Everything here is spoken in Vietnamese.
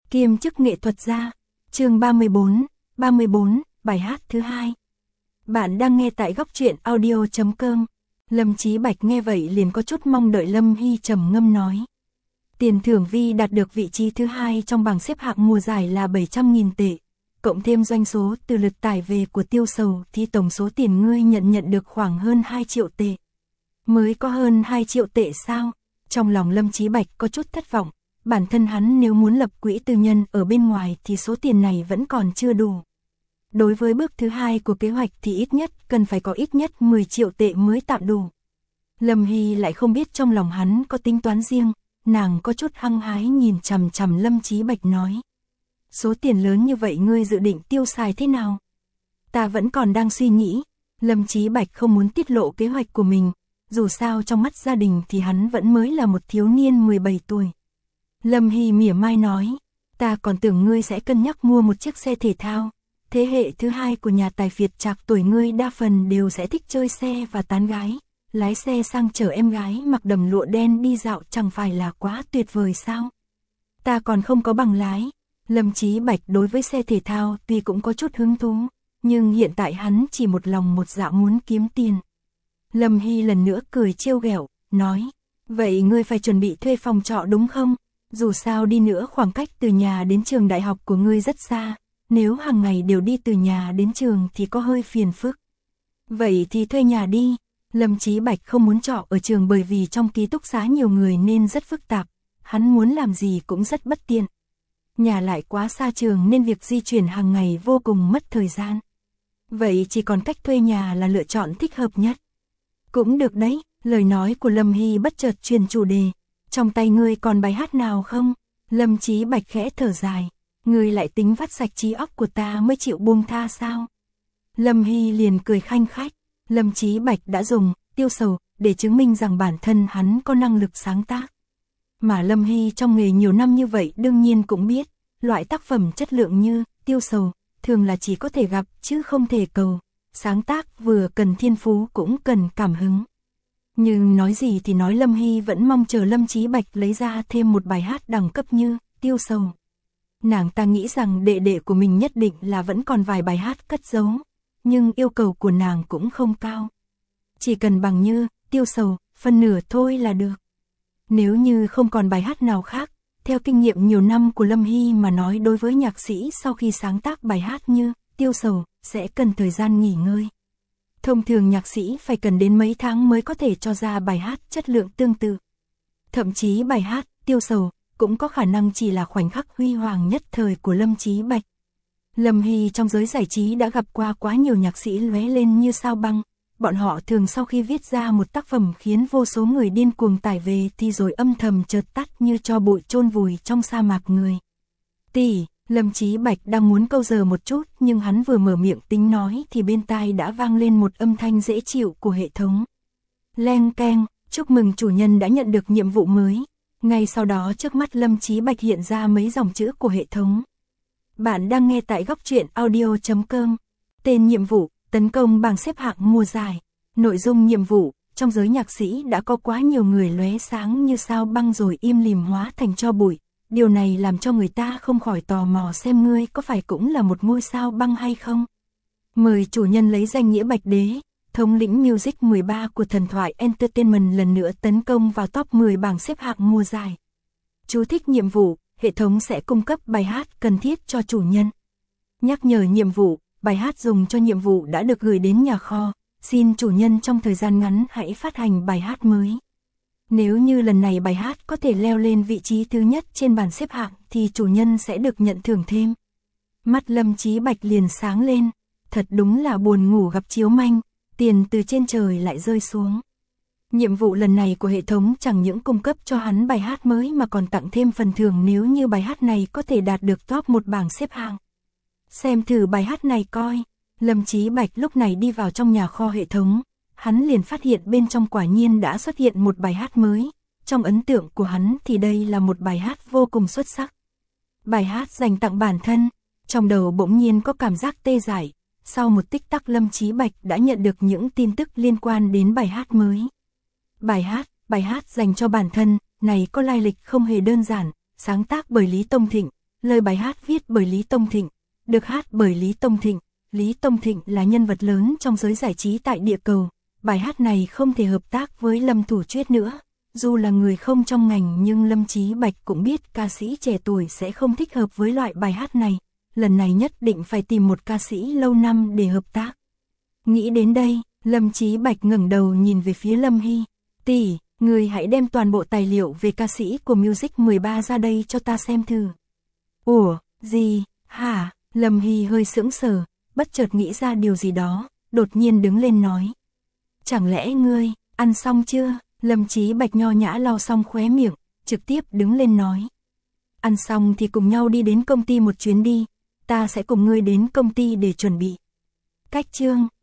kiêm chức nghệ thuật gia. Chương 34, bài hát thứ 2. Bạn đang nghe tại góc truyện audio.com. Lâm Chí Bạch nghe vậy liền có chút mong đợi. Lâm Hy trầm ngâm nói. Tiền thưởng Vi đạt được vị trí thứ 2 trong bảng xếp hạng mùa giải là 700.000 tệ. Cộng thêm doanh số từ lượt tải về của Tiêu Sầu thì tổng số tiền ngươi nhận được khoảng hơn 2 triệu tệ. Mới có hơn 2 triệu tệ sao? Trong lòng Lâm Chí Bạch có chút thất vọng. Bản thân hắn nếu muốn lập quỹ tư nhân ở bên ngoài thì số tiền này vẫn còn chưa đủ. Đối với bước thứ 2 của kế hoạch thì ít nhất cần phải có ít nhất 10 triệu tệ mới tạm đủ. Lâm Hy lại không biết trong lòng hắn có tính toán riêng, nàng có chút hăng hái nhìn chằm chằm Lâm Chí Bạch nói. Số tiền lớn như vậy ngươi dự định tiêu xài thế nào? Ta vẫn còn đang suy nghĩ. Lâm Chí Bạch không muốn tiết lộ kế hoạch của mình, dù sao trong mắt gia đình thì hắn vẫn mới là một thiếu niên 17 tuổi. Lâm Hy mỉa mai nói, ta còn tưởng ngươi sẽ cân nhắc mua một chiếc xe thể thao. Thế hệ thứ 2 của nhà tài phiệt trạc tuổi ngươi đa phần đều sẽ thích chơi xe và tán gái. Lái xe sang chở em gái mặc đầm lụa đen đi dạo chẳng phải là quá tuyệt vời sao? Ta còn không có bằng lái. Lâm Chí Bạch đối với xe thể thao tuy cũng có chút hứng thú, nhưng hiện tại hắn chỉ một lòng một dạ muốn kiếm tiền. Lâm Hy lần nữa cười trêu ghẹo, nói, vậy ngươi phải chuẩn bị thuê phòng trọ đúng không? Dù sao đi nữa khoảng cách từ nhà đến trường đại học của ngươi rất xa, nếu hàng ngày đều đi từ nhà đến trường thì có hơi phiền phức. Vậy thì thuê nhà đi. Lâm Chí Bạch không muốn trọ ở trường bởi vì trong ký túc xá nhiều người nên rất phức tạp, hắn muốn làm gì cũng rất bất tiện. Nhà lại quá xa trường nên việc di chuyển hàng ngày vô cùng mất thời gian. Vậy chỉ còn cách thuê nhà là lựa chọn thích hợp nhất. Cũng được đấy, lời nói của Lâm Hy bất chợt chuyển chủ đề. Trong tay ngươi còn bài hát nào không? Lâm Chí Bạch khẽ thở dài. Ngươi lại tính vắt sạch trí óc của ta mới chịu buông tha sao? Lâm Hy liền cười khanh khách. Lâm Chí Bạch đã dùng Tiêu Sầu để chứng minh rằng bản thân hắn có năng lực sáng tác. Mà Lâm Hy trong nghề nhiều năm như vậy đương nhiên cũng biết, loại tác phẩm chất lượng như Tiêu Sầu thường là chỉ có thể gặp chứ không thể cầu. Sáng tác vừa cần thiên phú cũng cần cảm hứng. Nhưng nói gì thì nói, Lâm Hy vẫn mong chờ Lâm Chí Bạch lấy ra thêm một bài hát đẳng cấp như Tiêu Sầu. Nàng ta nghĩ rằng đệ đệ của mình nhất định là vẫn còn vài bài hát cất giấu, nhưng yêu cầu của nàng cũng không cao. Chỉ cần bằng như Tiêu Sầu, phân nửa thôi là được. Nếu như không còn bài hát nào khác, theo kinh nghiệm nhiều năm của Lâm Hy mà nói, đối với nhạc sĩ sau khi sáng tác bài hát như Tiêu Sầu sẽ cần thời gian nghỉ ngơi. Thông thường nhạc sĩ phải cần đến mấy tháng mới có thể cho ra bài hát chất lượng tương tự. Thậm chí bài hát Tiêu Sầu cũng có khả năng chỉ là khoảnh khắc huy hoàng nhất thời của Lâm Chí Bạch. Lâm Hy trong giới giải trí đã gặp qua quá nhiều nhạc sĩ lóe lên như sao băng. Bọn họ thường sau khi viết ra một tác phẩm khiến vô số người điên cuồng tải về thì rồi âm thầm chợt tắt như tro bụi chôn vùi trong sa mạc người. Tỷ, Lâm Chí Bạch đang muốn câu giờ một chút, nhưng hắn vừa mở miệng tính nói thì bên tai đã vang lên một âm thanh dễ chịu của hệ thống. Leng keng, chúc mừng chủ nhân đã nhận được nhiệm vụ mới. Ngay sau đó trước mắt Lâm Chí Bạch hiện ra mấy dòng chữ của hệ thống. Bạn đang nghe tại góc truyện audio.com. Tên nhiệm vụ, tấn công bảng xếp hạng mùa giải. Nội dung nhiệm vụ, trong giới nhạc sĩ đã có quá nhiều người lóe sáng như sao băng rồi im lìm hóa thành tro bụi. Điều này làm cho người ta không khỏi tò mò xem ngươi có phải cũng là một ngôi sao băng hay không. Mời chủ nhân lấy danh nghĩa Bạch Đế, thống lĩnh Music 13 của Thần Thoại Entertainment lần nữa tấn công vào top 10 bảng xếp hạng mùa giải. Chú thích nhiệm vụ, hệ thống sẽ cung cấp bài hát cần thiết cho chủ nhân. Nhắc nhở nhiệm vụ, bài hát dùng cho nhiệm vụ đã được gửi đến nhà kho, xin chủ nhân trong thời gian ngắn hãy phát hành bài hát mới. Nếu như lần này bài hát có thể leo lên vị trí thứ nhất trên bảng xếp hạng thì chủ nhân sẽ được nhận thưởng thêm. Mắt Lâm Chí Bạch liền sáng lên, thật đúng là buồn ngủ gặp chiếu manh, tiền từ trên trời lại rơi xuống. Nhiệm vụ lần này của hệ thống chẳng những cung cấp cho hắn bài hát mới mà còn tặng thêm phần thưởng nếu như bài hát này có thể đạt được top 1 bảng xếp hạng. Xem thử bài hát này coi. Lâm Chí Bạch lúc này đi vào trong nhà kho hệ thống, hắn liền phát hiện bên trong quả nhiên đã xuất hiện một bài hát mới. Trong ấn tượng của hắn thì đây là một bài hát vô cùng xuất sắc. Bài hát dành tặng bản thân. Trong đầu bỗng nhiên có cảm giác tê dại. Sau một tích tắc Lâm Chí Bạch đã nhận được những tin tức liên quan đến bài hát mới. Bài hát dành cho bản thân, này có lai lịch không hề đơn giản, sáng tác bởi Lý Tông Thịnh, lời bài hát viết bởi Lý Tông Thịnh, được hát bởi Lý Tông Thịnh. Lý Tông Thịnh là nhân vật lớn trong giới giải trí tại địa cầu. Bài hát này không thể hợp tác với Lâm Thủ Chuyết nữa. Dù là người không trong ngành nhưng Lâm Chí Bạch cũng biết ca sĩ trẻ tuổi sẽ không thích hợp với loại bài hát này. Lần này nhất định phải tìm một ca sĩ lâu năm để hợp tác. Nghĩ đến đây, Lâm Chí Bạch ngẩng đầu nhìn về phía Lâm Hy. Tỷ, người hãy đem toàn bộ tài liệu về ca sĩ của Music 13 ra đây cho ta xem thử. Ủa, gì, hả? Lâm Hy hơi sững sờ, bất chợt nghĩ ra điều gì đó, đột nhiên đứng lên nói. Chẳng lẽ ngươi, ăn xong chưa? Lâm Chí Bạch nho nhã lau xong khóe miệng, trực tiếp đứng lên nói. Ăn xong thì cùng nhau đi đến công ty một chuyến đi, ta sẽ cùng ngươi đến công ty để chuẩn bị. Cách chương